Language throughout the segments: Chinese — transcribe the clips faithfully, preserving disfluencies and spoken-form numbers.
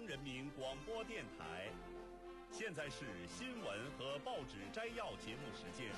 人民广播电台。现在是新闻和报纸摘要节目时间。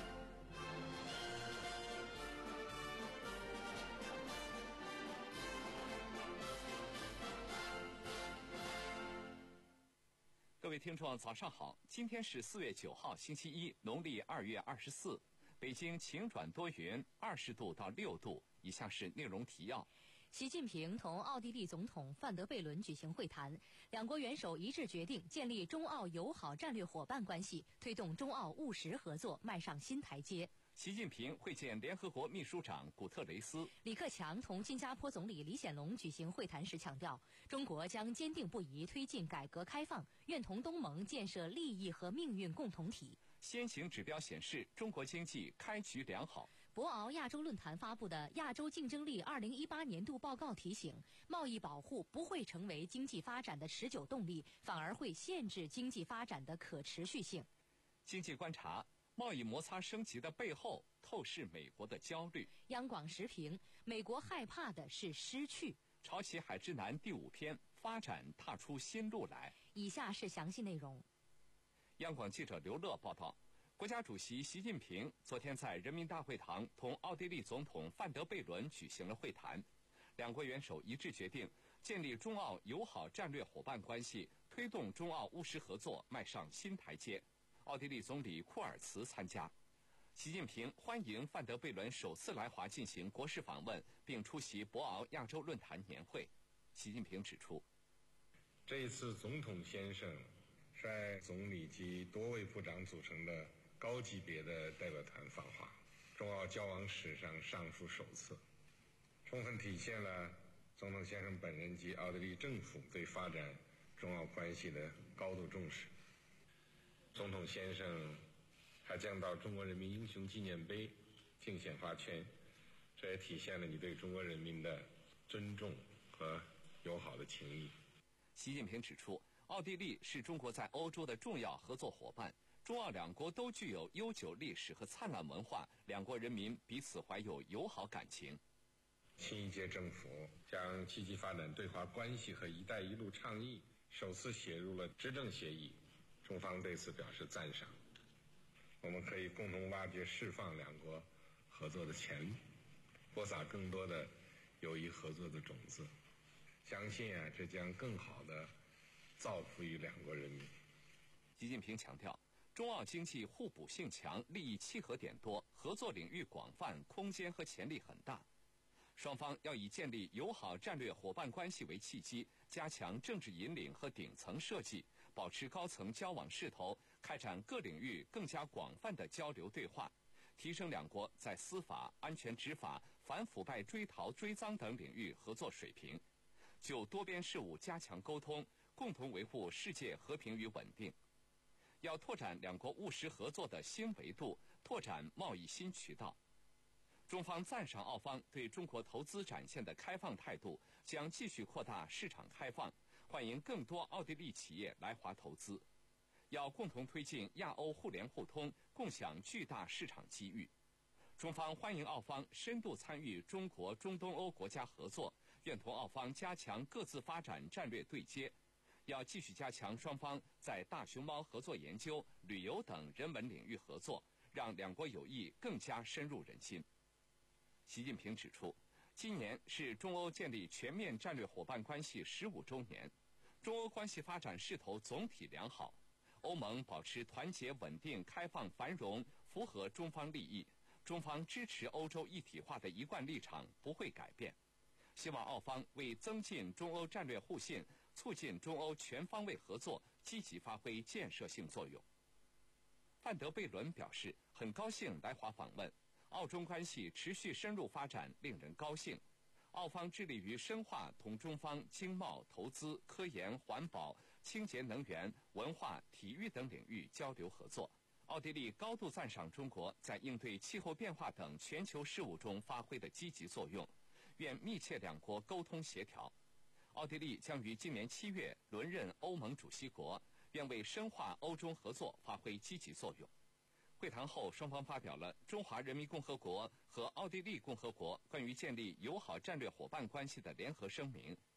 各位听众早上好，今天是四月九号星期一，农历二月二十四，北京晴转多云，二十度到六度。以下是内容提要。 习近平同奥地利总统范德贝伦举行会谈，两国元首一致决定建立中澳友好战略伙伴关系，推动中澳务实合作迈上新台阶。 习近平会见联合国秘书长古特雷斯。 李克强同新加坡总理李显龙举行会谈时强调，中国将坚定不移推进改革开放，愿同东盟建设利益和命运共同体。 先行指标显示，中国经济开局良好。 博鳌亚洲论坛发布的《亚洲竞争力二零一八年度报告》提醒，贸易保护不会成为经济发展的持久动力，反而会限制经济发展的可持续性。 经济观察，贸易摩擦升级的背后透视美国的焦虑。 央广时评，美国害怕的是失去。 潮起海之南第五篇，发展踏出新路来。 以下是详细内容。 央广记者刘乐报道，国家主席习近平昨天在人民大会堂同奥地利总统范德贝伦举行了会谈，两国元首一致决定建立中澳友好战略伙伴关系，推动中澳务实合作迈上新台阶。奥地利总理库尔茨参加。习近平欢迎范德贝伦首次来华进行国事访问，并出席博鳌亚洲论坛年会。习近平指出， 这一次总统先生率总理及多位部长组成的高级别的代表团访华，中澳交往史上尚属首次，充分体现了总统先生本人及奥地利政府对发展中澳关系的高度重视。总统先生还将到中国人民英雄纪念碑竞选发圈，这也体现了你对中国人民的尊重和友好的情谊。 习近平指出，奥地利是中国在欧洲的重要合作伙伴，中澳两国都具有悠久历史和灿烂文化，两国人民彼此怀有友好感情。 新一届政府将积极发展对华关系和一带一路倡议首次写入了执政协议，中方对此表示赞赏。我们可以共同挖掘释放两国合作的潜力，播撒更多的友谊合作的种子，相信啊，这将更好地造福于两国人民。 习近平强调，中澳经济互补性强，利益契合点多，合作领域广泛，空间和潜力很大。双方要以建立友好战略伙伴关系为契机，加强政治引领和顶层设计，保持高层交往势头，开展各领域更加广泛的交流对话，提升两国在司法、安全执法、反腐败追逃追赃等领域合作水平，就多边事务加强沟通，共同维护世界和平与稳定。要拓展两国务实合作的新维度，拓展贸易新渠道。中方赞赏澳方对中国投资展现的开放态度，将继续扩大市场开放，欢迎更多奥地利企业来华投资。要共同推进亚欧互联互通，共享巨大市场机遇。中方欢迎澳方深度参与中国中东欧国家合作，愿同澳方加强各自发展战略对接。要继续加强双方在大熊猫合作研究、旅游等人文领域合作，让两国友谊更加深入人心。习近平指出，今年是中欧建立全面战略伙伴关系十五周年，中欧关系发展势头总体良好，欧盟保持团结、稳定、开放、繁荣，符合中方利益。中方支持欧洲一体化的一贯立场不会改变，希望澳方为增进中欧战略互信、促进中欧全方位合作积极发挥建设性作用。范德贝伦表示，很高兴来华访问，澳中关系持续深入发展令人高兴，澳方致力于深化同中方经贸、投资、科研、环保、清洁能源、文化、体育等领域交流合作。奥地利高度赞赏中国在应对气候变化等全球事务中发挥的积极作用，愿密切两国沟通协调。奥地利将于今年七月轮任欧盟主席国，愿为深化欧中合作发挥积极作用。会谈后，双方发表了中华人民共和国和奥地利共和国关于建立友好战略伙伴关系的联合声明。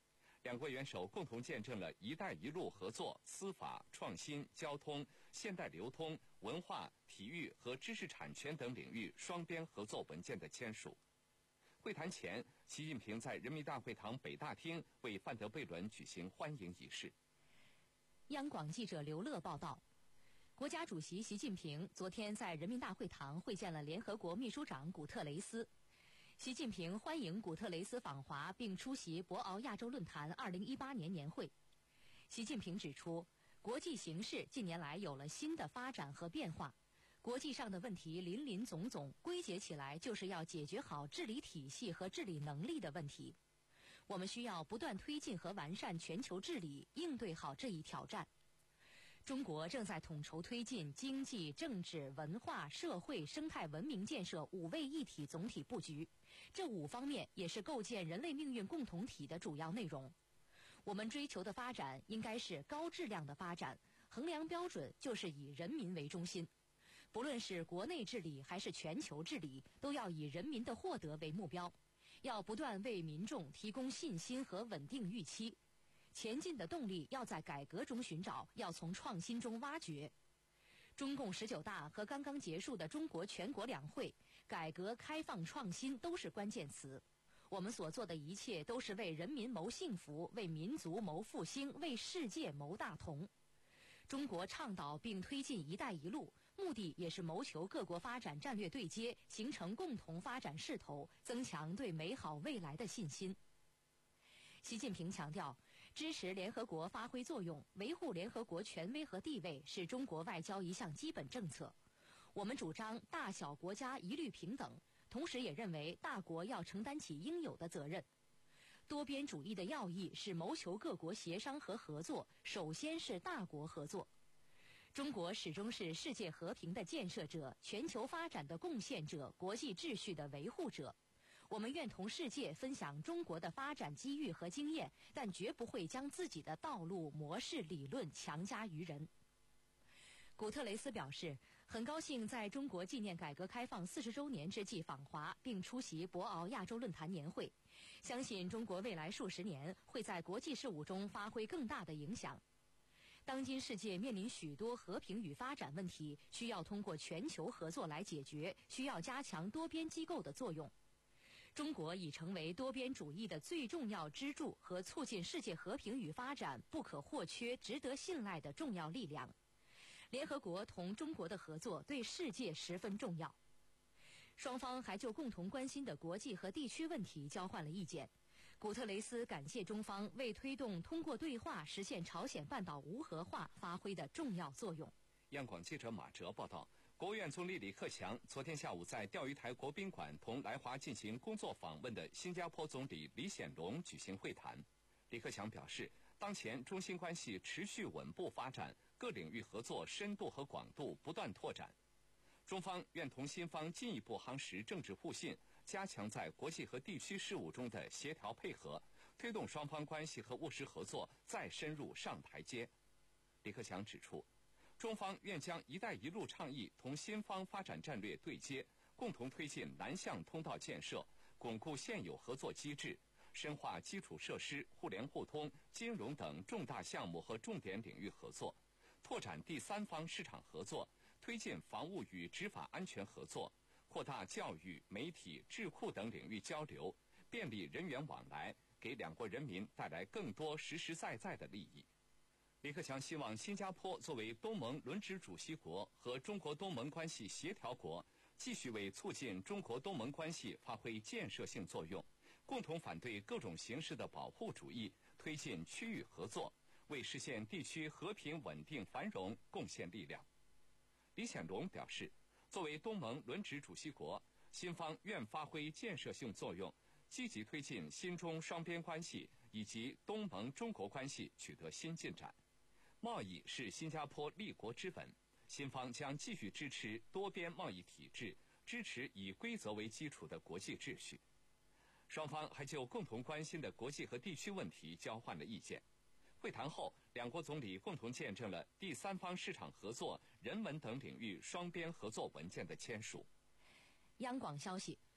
两国元首共同见证了“一带一路”合作、司法、创新、交通、现代流通、文化、体育和知识产权等领域双边合作文件的签署。会谈前，习近平在人民大会堂北大厅为范德贝伦举行欢迎仪式。 央广记者刘乐报道，国家主席习近平昨天在人民大会堂会见了联合国秘书长古特雷斯。习近平欢迎古特雷斯访华并出席博鳌亚洲论坛二零一八年年会。习近平指出，国际形势近年来有了新的发展和变化，国际上的问题林林总总，归结起来就是要解决好治理体系和治理能力的问题。我们需要不断推进和完善全球治理，应对好这一挑战。中国正在统筹推进经济、政治、文化、社会、生态文明建设五位一体总体布局，这五方面也是构建人类命运共同体的主要内容。我们追求的发展应该是高质量的发展，衡量标准就是以人民为中心。不论是国内治理还是全球治理，都要以人民的获得为目标，要不断为民众提供信心和稳定预期。前进的动力要在改革中寻找，要从创新中挖掘。中共十九大和刚刚结束的中国全国两会，改革开放创新都是关键词。我们所做的一切都是为人民谋幸福，为民族谋复兴，为世界谋大同。中国倡导并推进“一带一路”，目的也是谋求各国发展战略对接，形成共同发展势头，增强对美好未来的信心。习近平强调，支持联合国发挥作用，维护联合国权威和地位是中国外交一项基本政策。我们主张大小国家一律平等，同时也认为大国要承担起应有的责任。多边主义的要义是谋求各国协商和合作，首先是大国合作。中国始终是世界和平的建设者、全球发展的贡献者、国际秩序的维护者。我们愿同世界分享中国的发展机遇和经验，但绝不会将自己的道路、模式、理论强加于人。古特雷斯表示，很高兴在中国纪念改革开放四十周年之际访华，并出席博鳌亚洲论坛年会。相信中国未来数十年会在国际事务中发挥更大的影响。当今世界面临许多和平与发展问题，需要通过全球合作来解决，需要加强多边机构的作用。中国已成为多边主义的最重要支柱和促进世界和平与发展不可或缺、值得信赖的重要力量。联合国同中国的合作对世界十分重要。双方还就共同关心的国际和地区问题交换了意见。古特雷斯感谢中方为推动通过对话实现朝鲜半岛无核化发挥的重要作用。 央广记者马哲报道，国务院总理李克强昨天下午在钓鱼台国宾馆同来华进行工作访问的新加坡总理李显龙举行会谈。李克强表示，当前中新关系持续稳步发展，各领域合作深度和广度不断拓展。中方愿同新方进一步夯实政治互信，加强在国际和地区事务中的协调配合，推动双方关系和务实合作再深入上台阶。李克强指出，中方愿将“一带一路”倡议同新方发展战略对接，共同推进南向通道建设，巩固现有合作机制，深化基础设施、互联互通、金融等重大项目和重点领域合作，拓展第三方市场合作，推进防务与执法安全合作，扩大教育、媒体、智库等领域交流，便利人员往来，给两国人民带来更多实实在在的利益。李克强希望新加坡作为东盟轮值主席国和中国东盟关系协调国，继续为促进中国东盟关系发挥建设性作用，共同反对各种形式的保护主义，推进区域合作，为实现地区和平稳定繁荣贡献力量。李显龙表示，作为东盟轮值主席国，新方愿发挥建设性作用，积极推进新中双边关系以及东盟中国关系取得新进展。贸易是新加坡立国之本，新方将继续支持多边贸易体制，支持以规则为基础的国际秩序。双方还就共同关心的国际和地区问题交换了意见。会谈后，两国总理共同见证了第三方市场合作、人文等领域双边合作文件的签署。 央广消息，国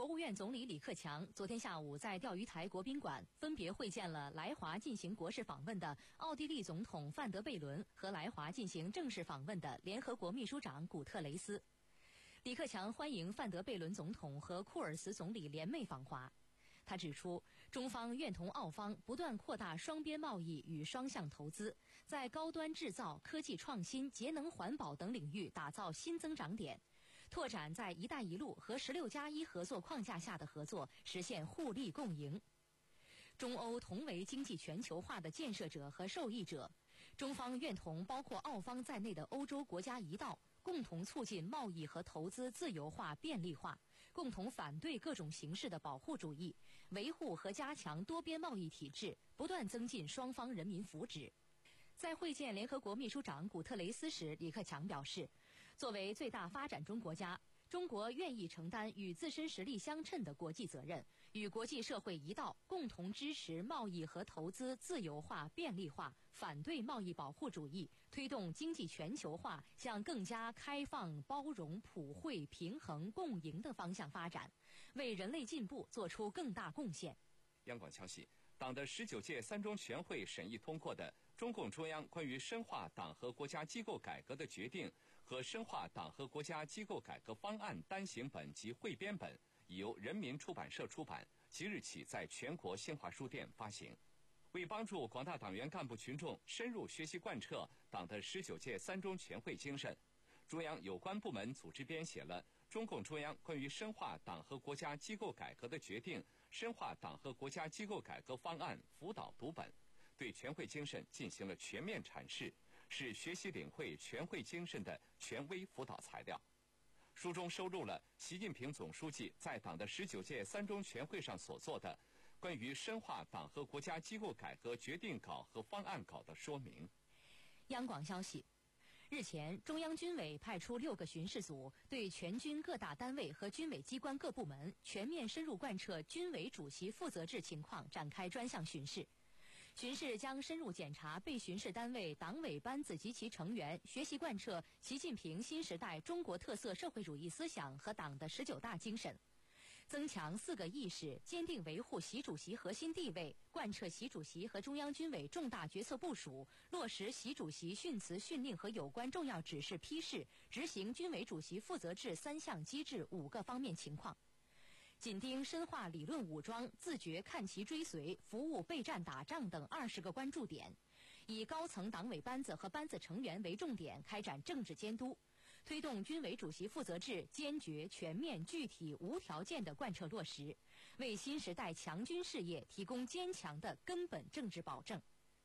国务院总理李克强昨天下午在钓鱼台国宾馆分别会见了来华进行国事访问的奥地利总统范德贝伦和来华进行正式访问的联合国秘书长古特雷斯。李克强欢迎范德贝伦总统和库尔斯总理联袂访华。他指出，中方愿同澳方不断扩大双边贸易与双向投资，在高端制造、科技创新、节能环保等领域打造新增长点，拓展在“一带一路”和“十六加一”合作框架下的合作，实现互利共赢。中欧同为经济全球化的建设者和受益者，中方愿同包括澳方在内的欧洲国家一道，共同促进贸易和投资自由化便利化，共同反对各种形式的保护主义，维护和加强多边贸易体制，不断增进双方人民福祉。在会见联合国秘书长古特雷斯时，李克强表示，作为最大发展中国家，中国愿意承担与自身实力相称的国际责任，与国际社会一道，共同支持贸易和投资自由化便利化，反对贸易保护主义，推动经济全球化向更加开放、包容、普惠、平衡、共赢的方向发展，为人类进步做出更大贡献。 央广消息，党的十九届三中全会审议通过的中共中央关于深化党和国家机构改革的决定和深化党和国家机构改革方案单行本及汇编本，已由人民出版社出版，即日起在全国新华书店发行。为帮助广大党员干部群众深入学习贯彻党的十九届三中全会精神，中央有关部门组织编写了中共中央关于深化党和国家机构改革的决定、深化党和国家机构改革方案辅导读本，对全会精神进行了全面阐释，是学习领会全会精神的权威辅导材料。书中收录了习近平总书记在党的十九届三中全会上所做的关于深化党和国家机构改革决定稿和方案稿的说明。 央广消息，日前，中央军委派出六个巡视组，对全军各大单位和军委机关各部门全面深入贯彻军委主席负责制情况展开专项巡视。巡视将深入检查被巡视单位党委班子及其成员学习贯彻习近平新时代中国特色社会主义思想和党的十九大精神，增强四个意识，坚定维护习主席核心地位，贯彻习主席和中央军委重大决策部署，落实习主席训词训令和有关重要指示批示，执行军委主席负责制三项机制五个方面情况。紧盯深化理论武装、自觉看齐追随、服务备战打仗等二十个关注点，以高层党委班子和班子成员为重点开展政治监督，推动军委主席负责制坚决、全面、具体、无条件的贯彻落实，为新时代强军事业提供坚强的根本政治保证。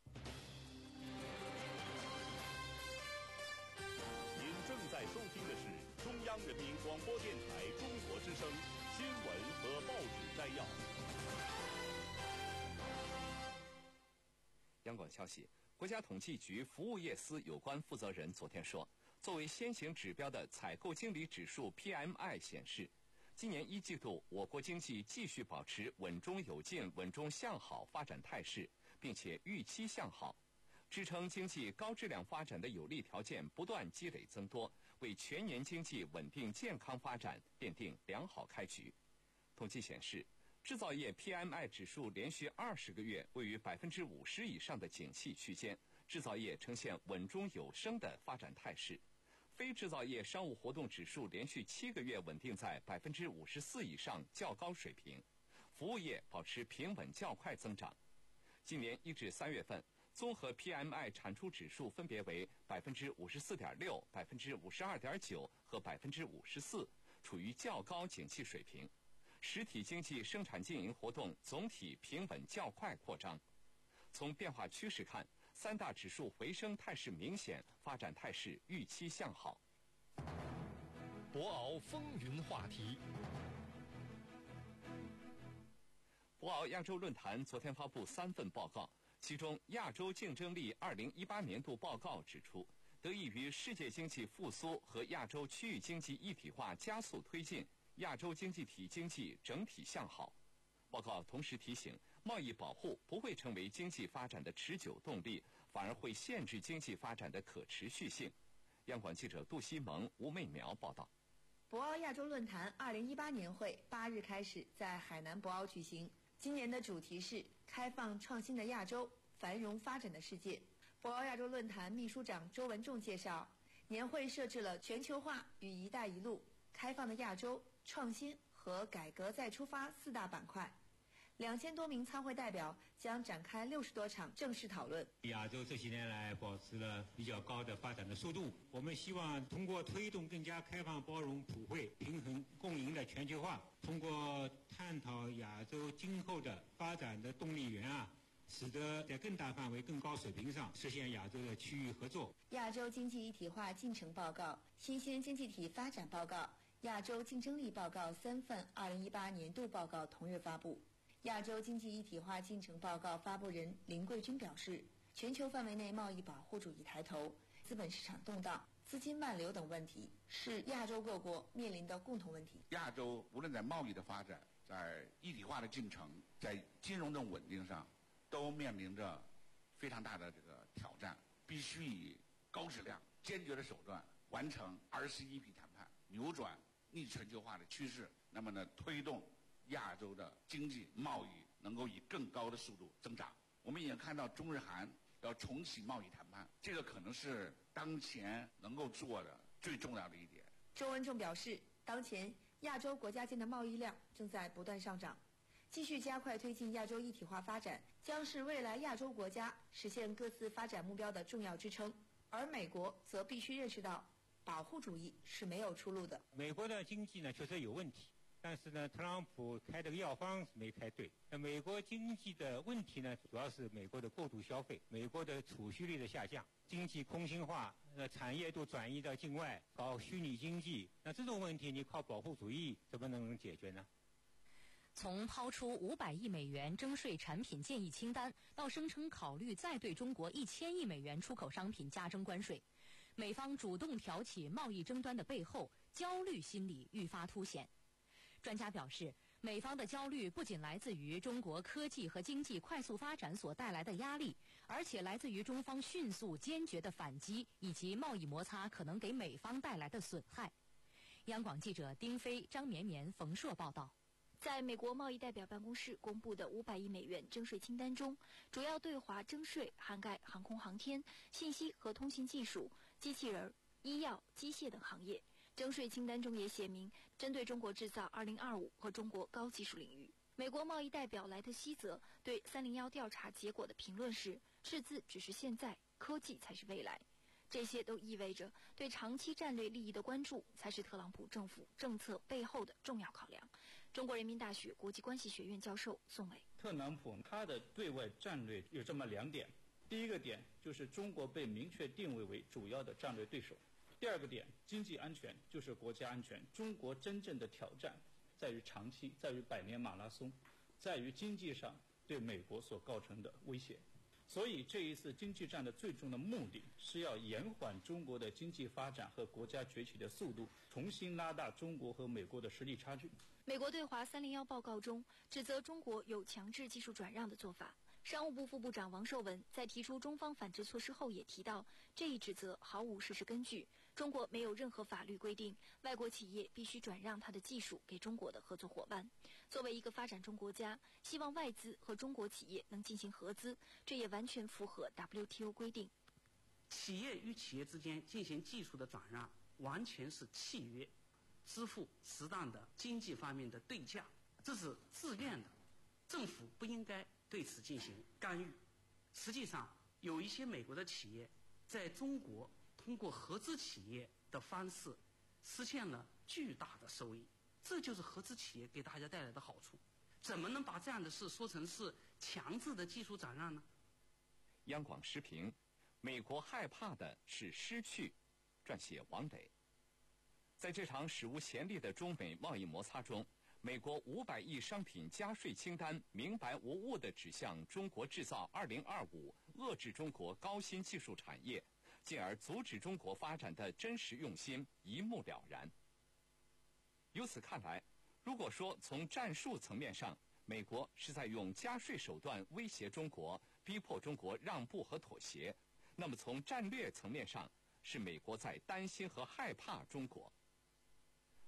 您正在收听的是中央人民广播电台中国之声新闻和报纸摘要。 央广消息，国家统计局服务业司有关负责人昨天说，作为先行指标的采购经理指数 P M I 显示，今年一季度我国经济继续保持稳中有进、稳中向好发展态势，并且预期向好，支撑经济高质量发展的有利条件不断积累增多，为全年经济稳定健康发展奠定良好开局。统计显示，制造业 P M I 指数连续二十个月位于百分之五十以上的景气区间，制造业呈现稳中有升的发展态势。非制造业商务活动指数连续七个月稳定在百分之五十四以上较高水平，服务业保持平稳较快增长。今年一至三月份，综合 P M I 产出指数分别为百分之五十四点六、百分之五十二点九和百分之五十四，处于较高景气水平。实体经济生产经营活动总体平稳较快扩张。从变化趋势看，三大指数回升态势明显，发展态势预期向好。 博鳌风云话题。 博鳌亚洲论坛昨天发布三份报告，其中《亚洲竞争力二零一八年度报告》指出，得益于世界经济复苏和亚洲区域经济一体化加速推进，亚洲经济体经济整体向好。报告同时提醒，贸易保护不会成为经济发展的持久动力，反而会限制经济发展的可持续性。央广记者杜希萌、吴媚苗报道。 博鳌亚洲论坛二零一八年会八日开始在海南博鳌举行。今年的主题是开放创新的亚洲，繁荣发展的世界。博鳌亚洲论坛秘书长周文仲介绍，年会设置了全球化与一带一路、开放的亚洲、创新和改革再出发四大板块。两千多名参会代表将展开六十多场正式讨论。 亚洲这些年来保持了比较高的发展的速度，我们希望通过推动更加开放、包容、普惠、平衡、共赢的全球化，通过探讨亚洲今后的发展的动力源啊，使得在更大范围、更高水平上实现亚洲的区域合作。 亚洲经济一体化进程报告、新兴经济体发展报告、亚洲竞争力报告三份二零一八年度报告同日发布。亚洲经济一体化进程报告发布人林桂君表示，全球范围内贸易保护主义抬头、资本市场动荡、资金外流等问题是亚洲各国面临的共同问题。 亚洲无论在贸易的发展、在一体化的进程、在金融的稳定上，都面临着非常大的这个挑战，必须以高质量、坚决的手段完成二十一批谈判，扭转逆全球化的趋势。那么呢，推动亚洲的经济贸易能够以更高的速度增长。我们也看到中日韩要重启贸易谈判，这个可能是当前能够做的最重要的一点。 周文仲表示，当前亚洲国家间的贸易量正在不断上涨，继续加快推进亚洲一体化发展，将是未来亚洲国家实现各自发展目标的重要支撑。而美国则必须认识到，保护主义是没有出路的。 美国的经济呢确实有问题，但是呢，特朗普开这个药方没开对。那美国经济的问题呢，主要是美国的过度消费，美国的储蓄率的下降，经济空心化，呃，产业都转移到境外，搞虚拟经济。那这种问题，你靠保护主义怎么能解决呢？ 从抛出五百亿美元征税产品建议清单，到声称考虑再对中国一千亿美元出口商品加征关税，美方主动挑起贸易争端的背后，焦虑心理愈发凸显。专家表示，美方的焦虑不仅来自于中国科技和经济快速发展所带来的压力，而且来自于中方迅速坚决的反击以及贸易摩擦可能给美方带来的损害。央广记者丁飞、张绵绵、冯硕报道。 在美国贸易代表办公室公布的五百亿美元征税清单中，主要对华征税涵盖航空航天、信息和通信技术、机器人、医药、机械等行业。征税清单中也写明，针对中国制造二零二五和中国高技术领域。美国贸易代表莱特希泽对三零一调查结果的评论是：赤字只是现在，科技才是未来。这些都意味着对长期战略利益的关注才是特朗普政府政策背后的重要考量。中国人民大学国际关系学院教授宋伟： 特朗普他的对外战略有这么两点，第一个点就是中国被明确定位为主要的战略对手。第二个点，经济安全就是国家安全。中国真正的挑战在于长期，在于百年马拉松，在于经济上对美国所构成的威胁。所以这一次经济战的最终的目的是要延缓中国的经济发展和国家崛起的速度，重新拉大中国和美国的实力差距。 美国对华三零一报告中指责中国有强制技术转让的做法。商务部副部长王受文在提出中方反制措施后也提到，这一指责毫无事实根据。中国没有任何法律规定外国企业必须转让它的技术给中国的合作伙伴。作为一个发展中国家，希望外资和中国企业能进行合资，这也完全符合 W T O 规定。 企业与企业之间进行技术的转让，完全是契约，支付适当的经济方面的对价，这是自愿的，政府不应该对此进行干预。实际上，有一些美国的企业在中国通过合资企业的方式实现了巨大的收益，这就是合资企业给大家带来的好处。怎么能把这样的事说成是强制的技术转让呢？ 央广时评：美国害怕的是失去。撰写王磊。在这场史无前例的中美贸易摩擦中，美国五百亿商品加税清单明白无误地指向中国制造二零二五，遏制中国高新技术产业，进而阻止中国发展的真实用心一目了然。由此看来，如果说从战术层面上，美国是在用加税手段威胁中国，逼迫中国让步和妥协，那么从战略层面上，是美国在担心和害怕中国。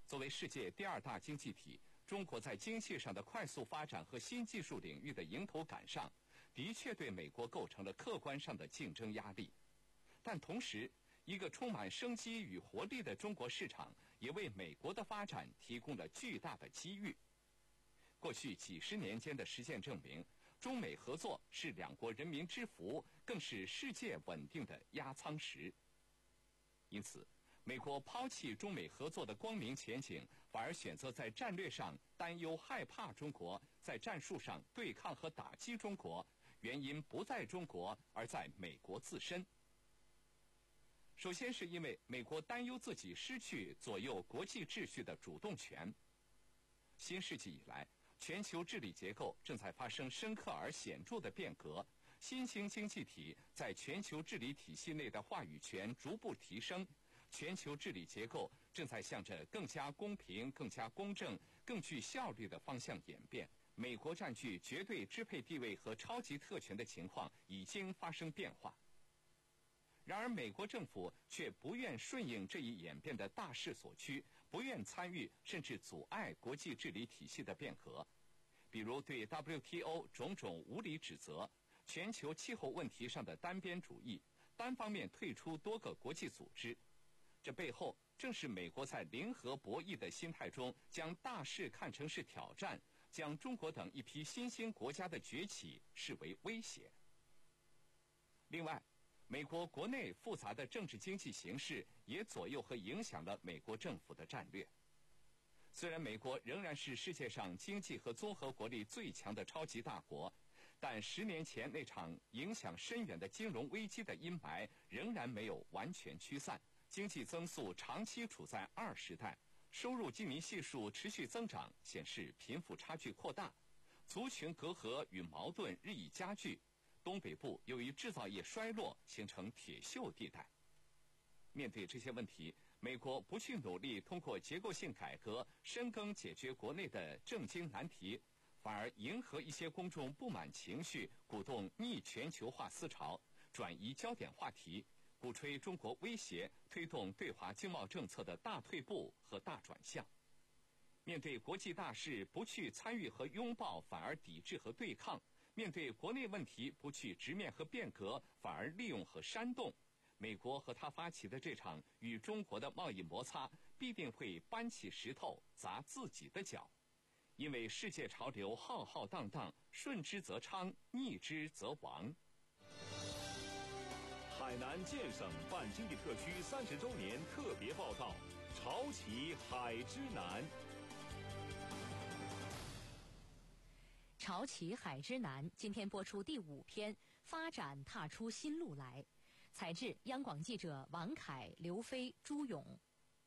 作为世界第二大经济体，中国在经济上的快速发展和新技术领域的迎头赶上，的确对美国构成了客观上的竞争压力。但同时，一个充满生机与活力的中国市场也为美国的发展提供了巨大的机遇。过去几十年间的实践证明，中美合作是两国人民之福，更是世界稳定的压舱石。因此，美国抛弃中美合作的光明前景，反而选择在战略上担忧害怕中国，在战术上对抗和打击中国，原因不在中国，而在美国自身。首先是因为美国担忧自己失去左右国际秩序的主动权。新世纪以来，全球治理结构正在发生深刻而显著的变革，新兴经济体在全球治理体系内的话语权逐步提升，全球治理结构正在向着更加公平、更加公正、更具效率的方向演变。美国占据绝对支配地位和超级特权的情况已经发生变化。然而，美国政府却不愿顺应这一演变的大势所趋，不愿参与甚至阻碍国际治理体系的变革。比如对 W T O 种种无理指责，全球气候问题上的单边主义，单方面退出多个国际组织。这背后正是美国在零和博弈的心态中，将大势看成是挑战，将中国等一批新兴国家的崛起视为威胁。另外，美国国内复杂的政治经济形势也左右和影响了美国政府的战略。虽然美国仍然是世界上经济和综合国力最强的超级大国，但十年前那场影响深远的金融危机的阴霾仍然没有完全驱散，经济增速长期处在二时代，收入基民系数持续增长，显示贫富差距扩大，族群隔阂与矛盾日益加剧。东北部由于制造业衰落，形成铁锈地带。面对这些问题，美国不去努力通过结构性改革深耕解决国内的政经难题，反而迎合一些公众不满情绪，鼓动逆全球化思潮，转移焦点话题，鼓吹中国威胁，推动对华经贸政策的大退步和大转向。面对国际大事，不去参与和拥抱，反而抵制和对抗；面对国内问题，不去直面和变革，反而利用和煽动。美国和他发起的这场与中国的贸易摩擦，必定会搬起石头砸自己的脚。因为世界潮流浩浩荡荡，顺之则昌，逆之则亡。 海南建省办经济特区三十周年特别报道：潮起海之南。 潮起海之南，今天播出第五篇，发展踏出新路来。采制央广记者王凯、刘飞、朱勇。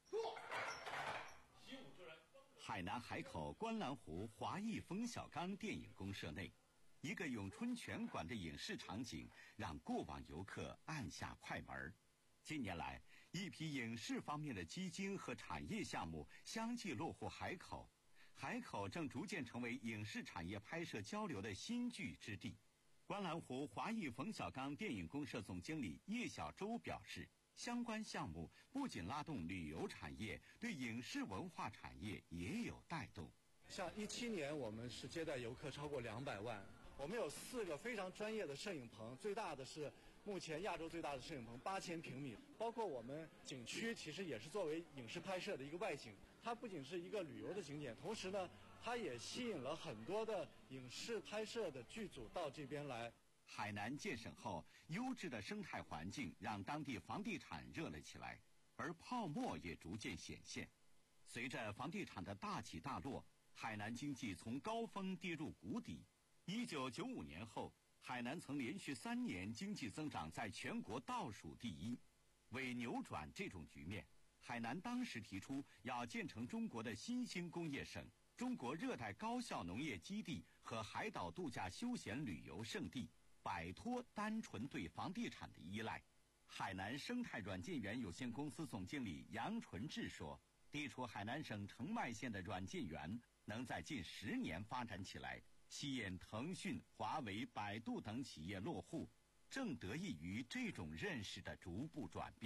海南海口观澜湖华谊冯小刚电影公社内，一个咏春拳馆的影视场景让过往游客按下快门。近年来，一批影视方面的基金和产业项目相继落户海口，海口正逐渐成为影视产业拍摄交流的新聚之地。观澜湖华谊冯小刚电影公社总经理叶小周表示，相关项目不仅拉动旅游产业，对影视文化产业也有带动。 像一七年，我们是接待游客超过两百万。我们有四个非常专业的摄影棚，最大的是目前亚洲最大的摄影棚，八千平米。包括我们景区，其实也是作为影视拍摄的一个外景。它不仅是一个旅游的景点，同时呢，它也吸引了很多的影视拍摄的剧组到这边来。 海南建省后，优质的生态环境让当地房地产热了起来，而泡沫也逐渐显现。随着房地产的大起大落，海南经济从高峰跌入谷底。一九九五年后，海南曾连续三年经济增长在全国倒数第一。为扭转这种局面，海南当时提出要建成中国的新兴工业省、中国热带高效农业基地和海岛度假休闲旅游胜地，摆脱单纯对房地产的依赖。海南生态软件园有限公司总经理杨纯志说，地处海南省澄迈县的软件园能在近十年发展起来，吸引腾讯、华为、百度等企业落户，正得益于这种认识的逐步转变。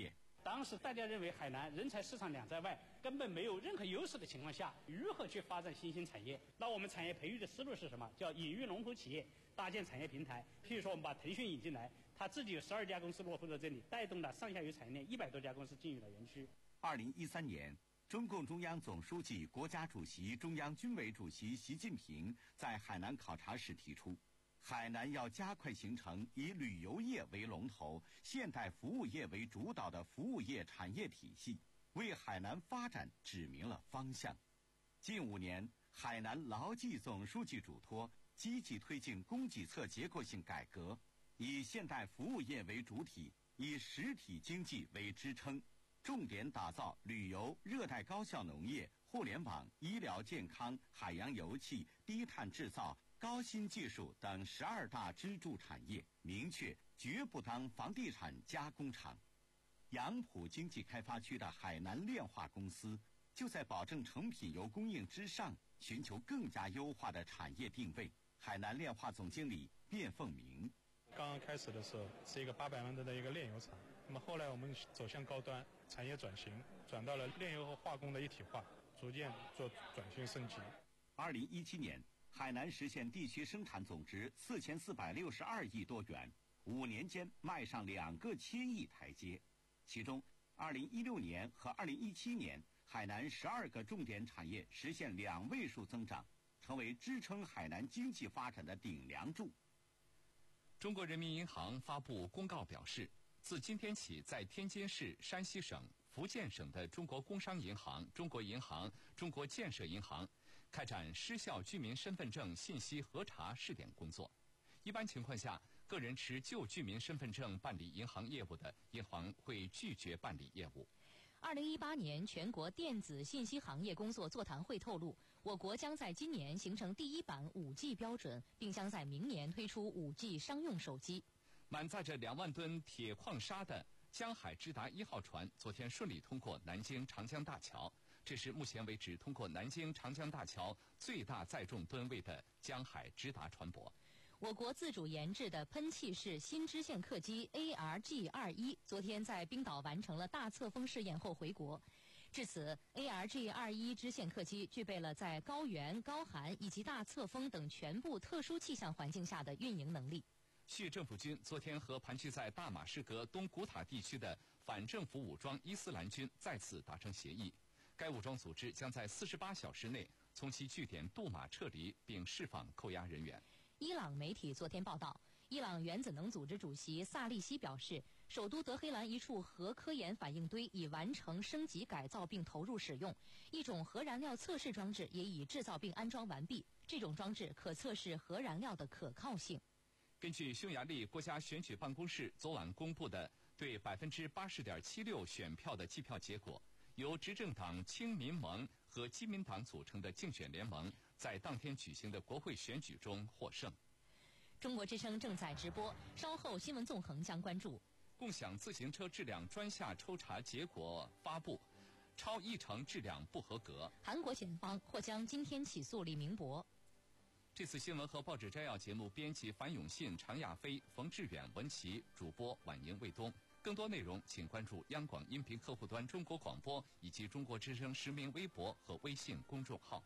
当时大家认为海南人才市场两在外，根本没有任何优势的情况下，如何去发展新兴产业？那我们产业培育的思路是什么？叫引入龙头企业，搭建产业平台。譬如说，我们把腾讯引进来，它自己有十二家公司落户在这里，带动了上下游产业链一百多家公司进入了园区。 二零一三年，中共中央总书记、国家主席、中央军委主席习近平在海南考察时提出，海南要加快形成以旅游业为龙头、现代服务业为主导的服务业产业体系，为海南发展指明了方向。近五年，海南牢记总书记嘱托，积极推进供给侧结构性改革，以现代服务业为主体，以实体经济为支撑，重点打造旅游、热带高效农业、互联网、医疗健康、海洋油气、低碳制造、高新技术等十二大支柱产业，明确绝不当房地产加工厂。杨浦经济开发区的海南炼化公司就在保证成品油供应之上，寻求更加优化的产业定位。海南炼化总经理卞凤鸣： 刚刚开始的时候是一个八百万吨的一个炼油厂，那么后来我们走向高端产业转型，转到了炼油和化工的一体化，逐渐做转型升级。 二零一七年，海南实现地区生产总值四千四百六十二亿多元，五年间迈上两个千亿台阶。其中，二零一六年和二零一七年，海南十二个重点产业实现两位数增长，成为支撑海南经济发展的顶梁柱。 中国人民银行发布公告表示，自今天起，在天津市、山西省、福建省的中国工商银行、中国银行、中国建设银行开展失效居民身份证信息核查试点工作。一般情况下，个人持旧居民身份证办理银行业务的，银行会拒绝办理业务。 二零一八年全国电子信息行业工作座谈会透露，我国将在今年形成第一版五 G 标准，并将在明年推出五 G 商用手机。 满载着两万吨铁矿砂的江海直达一号船昨天顺利通过南京长江大桥，这是目前为止通过南京长江大桥最大载重吨位的江海直达船舶。 我国自主研制的喷气式新支线客机 A R G 二十一 昨天在冰岛完成了大侧风试验后回国。至此 ，A R G 二十一 支线客机具备了在高原、高寒以及大侧风等全部特殊气象环境下的运营能力。 叙政府军昨天和盘踞在大马士革东古塔地区的反政府武装伊斯兰军再次达成协议，该武装组织将在四十八小时内从其据点杜马撤离，并释放扣押人员。 伊朗媒体昨天报道，伊朗原子能组织主席萨利希表示，首都德黑兰一处核科研反应堆已完成升级改造并投入使用，一种核燃料测试装置也已制造并安装完毕，这种装置可测试核燃料的可靠性。 根据匈牙利国家选举办公室昨晚公布的对百分之八十点七六选票的计票结果，由执政党亲民盟和基民党组成的竞选联盟在当天举行的国会选举中获胜。 中国之声正在直播，稍后新闻纵横将关注。 共享自行车质量专项抽查结果发布，超一成质量不合格。 韩国检方或将今天起诉李明博。 这次新闻和报纸摘要节目编辑樊永信、常亚飞、冯志远、文琪，主播婉莹、卫东。更多内容请关注央广音频客户端中国广播以及中国之声实名微博和微信公众号。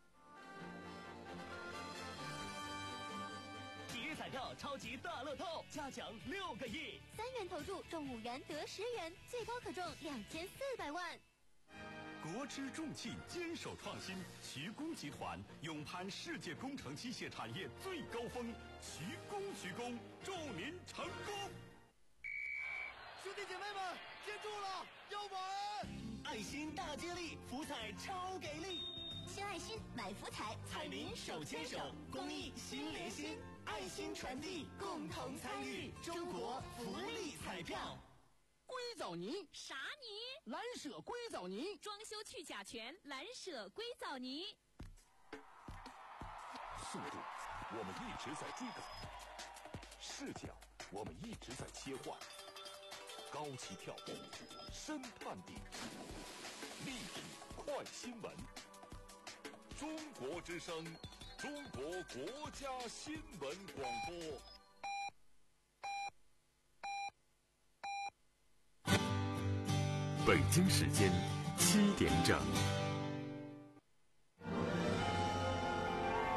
体育彩票超级大乐透，加奖六个亿， 三元投注中五元得十元，最高可中两千四百万。 国之重器坚守创新，徐工集团勇攀世界工程机械产业最高峰，徐工徐工，祝您成功！ 兄弟姐妹们，接住了，要玩！爱心大接力，福彩超给力！ 献爱心，买福彩， 彩民手牵手，公益心连心，爱心传递，共同参与中国福利彩票。 硅藻泥啥泥？ 蓝舍硅藻泥， 装修去甲醛，蓝舍硅藻泥。 速度，我们一直在追赶；视角，我们一直在切换；高起跳步，深探底，立体快新闻。中国之声，中国国家新闻广播。 北京时间七点整。